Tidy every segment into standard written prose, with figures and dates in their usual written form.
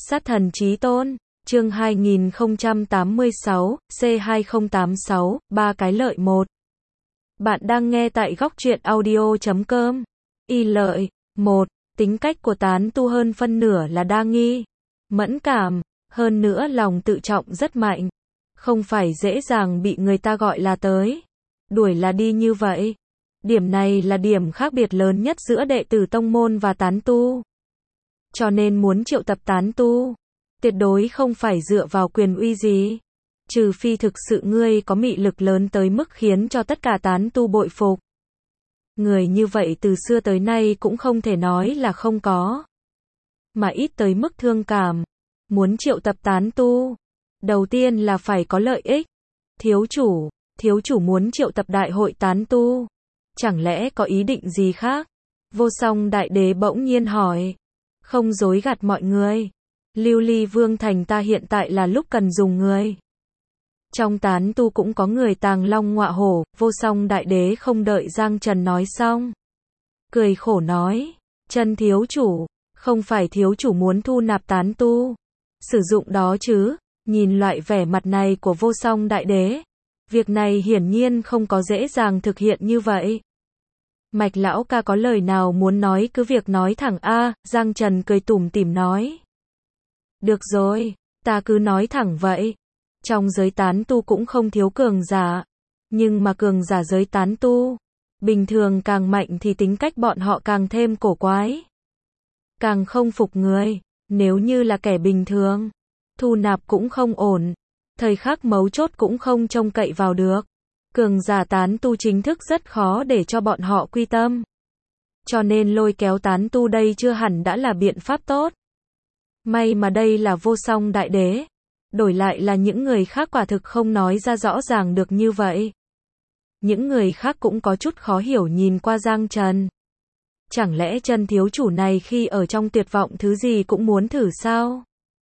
Sát thần chí tôn, chương 2086, C2086, 3 cái lợi 1. Bạn đang nghe tại góc truyện audio.com. Y lợi, 1. Tính cách của tán tu hơn phân nửa là đa nghi, mẫn cảm, hơn nữa lòng tự trọng rất mạnh. Không phải dễ dàng bị người ta gọi là tới, đuổi là đi như vậy. Điểm này là điểm khác biệt lớn nhất giữa đệ tử tông môn và tán tu. Cho nên muốn triệu tập tán tu, tuyệt đối không phải dựa vào quyền uy gì. Trừ phi thực sự ngươi có mị lực lớn tới mức khiến cho tất cả tán tu bội phục. Người như vậy từ xưa tới nay cũng không thể nói là không có, mà ít tới mức thương cảm. Muốn triệu tập tán tu, đầu tiên là phải có lợi ích. Thiếu chủ muốn triệu tập đại hội tán tu, chẳng lẽ có ý định gì khác? Vô Song Đại Đế bỗng nhiên hỏi. Không dối gạt mọi người, Lưu Ly Vương thành ta hiện tại là lúc cần dùng người. Trong tán tu cũng có người tàng long ngọa hổ. Vô Song Đại Đế không đợi Giang Trần nói xong, cười khổ nói, Trần thiếu chủ, không phải thiếu chủ muốn thu nạp tán tu, sử dụng đó chứ? Nhìn loại vẻ mặt này của Vô Song Đại Đế, việc này hiển nhiên không có dễ dàng thực hiện như vậy. Mạch lão ca có lời nào muốn nói cứ việc nói thẳng a. Giang Trần cười tủm tỉm nói. Được rồi, ta cứ nói thẳng vậy. Trong giới tán tu cũng không thiếu cường giả, nhưng mà cường giả giới tán tu bình thường càng mạnh thì tính cách bọn họ càng thêm cổ quái, càng không phục người. Nếu như là kẻ bình thường, thu nạp cũng không ổn, thời khắc mấu chốt cũng không trông cậy vào được. Cường giả tán tu chính thức rất khó để cho bọn họ quy tâm. Cho nên lôi kéo tán tu đây chưa hẳn đã là biện pháp tốt. May mà đây là Vô Song Đại Đế, đổi lại là những người khác quả thực không nói ra rõ ràng được như vậy. Những người khác cũng có chút khó hiểu nhìn qua Giang Trần. Chẳng lẽ Trần thiếu chủ này khi ở trong tuyệt vọng thứ gì cũng muốn thử sao?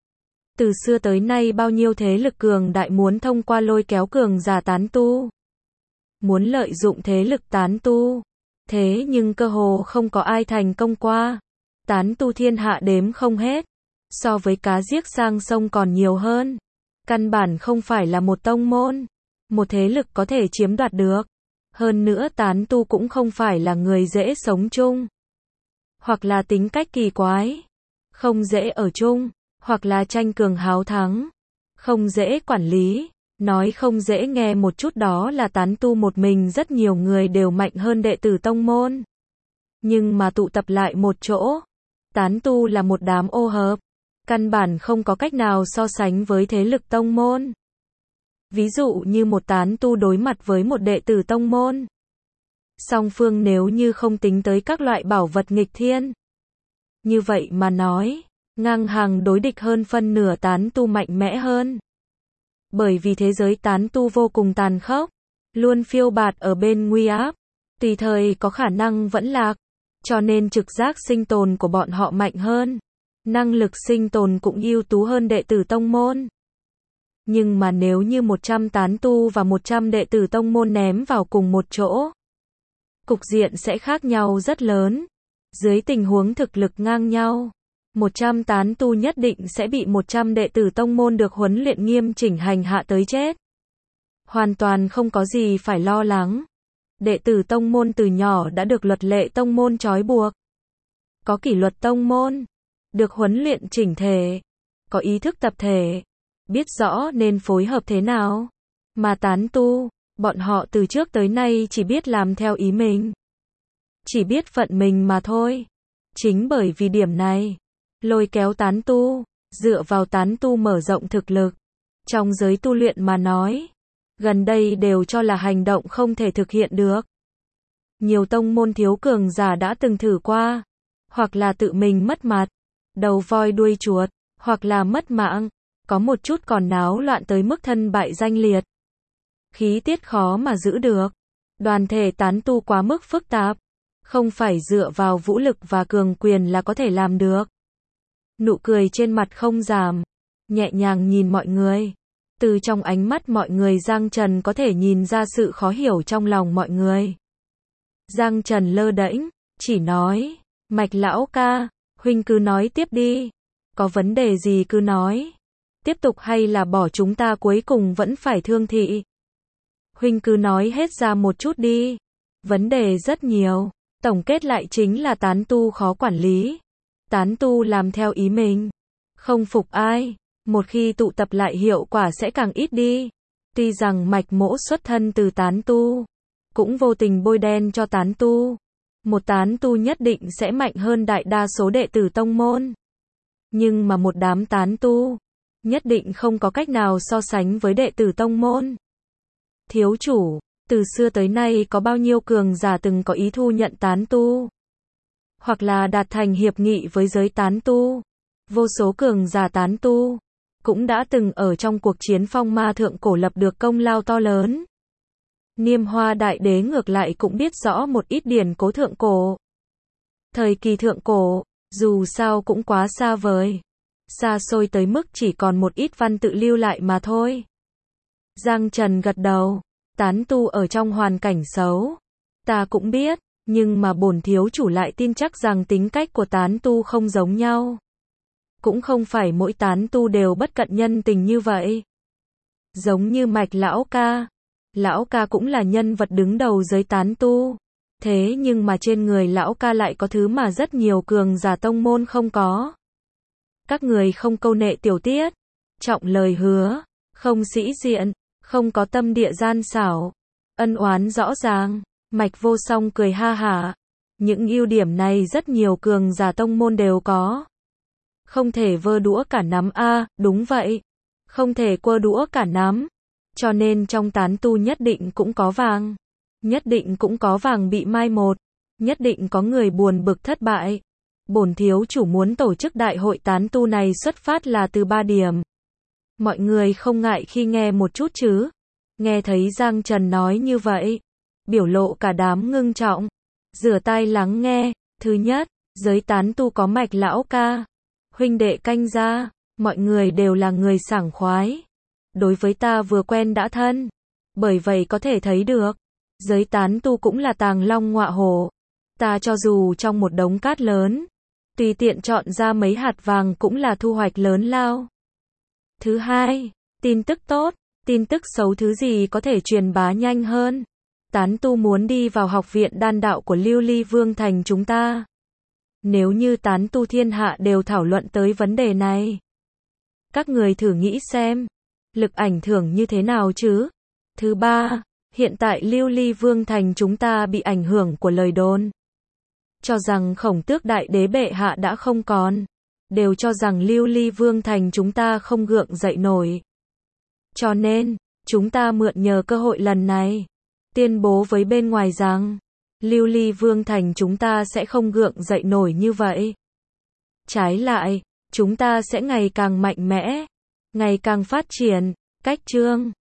Từ xưa tới nay bao nhiêu thế lực cường đại muốn thông qua lôi kéo cường giả tán tu, muốn lợi dụng thế lực tán tu, thế nhưng cơ hồ không có ai thành công qua. Tán tu thiên hạ đếm không hết, so với cá giết sang sông còn nhiều hơn. Căn bản không phải là một tông môn, một thế lực có thể chiếm đoạt được. Hơn nữa tán tu cũng không phải là người dễ sống chung, hoặc là tính cách kỳ quái, không dễ ở chung, hoặc là tranh cường háo thắng, không dễ quản lý. Nói không dễ nghe một chút đó là tán tu một mình rất nhiều người đều mạnh hơn đệ tử tông môn. Nhưng mà tụ tập lại một chỗ, tán tu là một đám ô hợp, căn bản không có cách nào so sánh với thế lực tông môn. Ví dụ như một tán tu đối mặt với một đệ tử tông môn, song phương nếu như không tính tới các loại bảo vật nghịch thiên, như vậy mà nói, ngang hàng đối địch hơn phân nửa tán tu mạnh mẽ hơn. Bởi vì thế giới tán tu vô cùng tàn khốc, luôn phiêu bạt ở bên nguy áp, tùy thời có khả năng vẫn lạc, cho nên trực giác sinh tồn của bọn họ mạnh hơn, năng lực sinh tồn cũng ưu tú hơn đệ tử tông môn. Nhưng mà nếu như 100 tán tu và 100 đệ tử tông môn ném vào cùng một chỗ, cục diện sẽ khác nhau rất lớn. Dưới tình huống thực lực ngang nhau, 100 tán tu nhất định sẽ bị 100 đệ tử tông môn được huấn luyện nghiêm chỉnh hành hạ tới chết. Hoàn toàn không có gì phải lo lắng. Đệ tử tông môn từ nhỏ đã được luật lệ tông môn trói buộc, có kỷ luật tông môn, được huấn luyện chỉnh thể, có ý thức tập thể, biết rõ nên phối hợp thế nào. Mà tán tu, bọn họ từ trước tới nay chỉ biết làm theo ý mình, chỉ biết phận mình mà thôi. Chính bởi vì điểm này, lôi kéo tán tu, dựa vào tán tu mở rộng thực lực. Trong giới tu luyện mà nói, gần đây đều cho là hành động không thể thực hiện được. Nhiều tông môn thiếu cường giả đã từng thử qua, hoặc là tự mình mất mặt, đầu voi đuôi chuột, hoặc là mất mạng, có một chút còn náo loạn tới mức thân bại danh liệt. Khí tiết khó mà giữ được. Đoàn thể tán tu quá mức phức tạp, không phải dựa vào vũ lực và cường quyền là có thể làm được. Nụ cười trên mặt không giảm, nhẹ nhàng nhìn mọi người. Từ trong ánh mắt mọi người Giang Trần có thể nhìn ra sự khó hiểu trong lòng mọi người. Giang Trần lơ đễnh, chỉ nói, Mạch lão ca, huynh cứ nói tiếp đi. có vấn đề gì cứ nói. Tiếp tục hay là bỏ, chúng ta cuối cùng vẫn phải thương thị. Huynh cứ nói hết ra một chút đi. Vấn đề rất nhiều. Tổng kết lại chính là tán tu khó quản lý. Tán tu làm theo ý mình. Không phục ai. Một khi tụ tập lại hiệu quả sẽ càng ít đi. Tuy rằng Mạch Mỗ xuất thân từ tán tu, cũng vô tình bôi đen cho tán tu. Một tán tu nhất định sẽ mạnh hơn đại đa số đệ tử tông môn. Nhưng mà một đám tán tu, nhất định không có cách nào so sánh với đệ tử tông môn. Thiếu chủ, từ xưa tới nay có bao nhiêu cường giả từng có ý thu nhận tán tu, hoặc là đạt thành hiệp nghị với giới tán tu. Vô số cường giả tán tu, cũng đã từng ở trong cuộc chiến phong ma thượng cổ lập được công lao to lớn. Niêm Hoa Đại Đế ngược lại cũng biết rõ một ít điển cố thượng cổ. Thời kỳ thượng cổ, dù sao cũng quá xa vời. Xa xôi tới mức chỉ còn một ít văn tự lưu lại mà thôi. Giang Trần gật đầu. Tán tu ở trong hoàn cảnh xấu, ta cũng biết, nhưng mà bổn thiếu chủ lại tin chắc rằng tính cách của tán tu không giống nhau. Cũng không phải mỗi tán tu đều bất cận nhân tình như vậy. Giống như Mạch lão ca. Lão ca cũng là nhân vật đứng đầu giới tán tu. Thế nhưng mà trên người lão ca lại có thứ mà rất nhiều cường giả tông môn không có. Các người không câu nệ tiểu tiết, trọng lời hứa, không sĩ diện, không có tâm địa gian xảo, ân oán rõ ràng. Mạch Vô Song cười ha hả. Những ưu điểm này rất nhiều cường giả tông môn đều có. Không thể vơ đũa cả nắm a, đúng vậy. Không thể quơ đũa cả nắm. Cho nên trong tán tu nhất định cũng có vàng. Nhất định cũng có vàng bị mai một. Nhất định có người buồn bực thất bại. Bổn thiếu chủ muốn tổ chức đại hội tán tu này xuất phát là từ 3 điểm. Mọi người không ngại khi nghe một chút chứ. Nghe thấy Giang Trần nói như vậy, biểu lộ cả đám ngưng trọng. Rửa tai lắng nghe. Thứ nhất, giới tán tu có Mạch lão ca, huynh đệ canh gia, mọi người đều là người sảng khoái. Đối với ta vừa quen đã thân. Bởi vậy có thể thấy được, giới tán tu cũng là tàng long ngọa hổ. Ta cho dù trong một đống cát lớn, tùy tiện chọn ra mấy hạt vàng cũng là thu hoạch lớn lao. Thứ hai, tin tức tốt, tin tức xấu thứ gì có thể truyền bá nhanh hơn. Tán tu muốn đi vào học viện đan đạo của Lưu Ly Vương Thành chúng ta. Nếu như tán tu thiên hạ đều thảo luận tới vấn đề này, các người thử nghĩ xem, lực ảnh hưởng như thế nào chứ? Thứ ba, hiện tại Lưu Ly Vương Thành chúng ta bị ảnh hưởng của lời đồn. Cho rằng Khổng Tước Đại Đế bệ hạ đã không còn. Đều cho rằng Lưu Ly Vương Thành chúng ta không gượng dậy nổi. Cho nên, chúng ta mượn nhờ cơ hội lần này, tuyên bố với bên ngoài rằng, Lưu Ly Vương Thành chúng ta sẽ không gượng dậy nổi như vậy. Trái lại, chúng ta sẽ ngày càng mạnh mẽ, ngày càng phát triển. Cách chương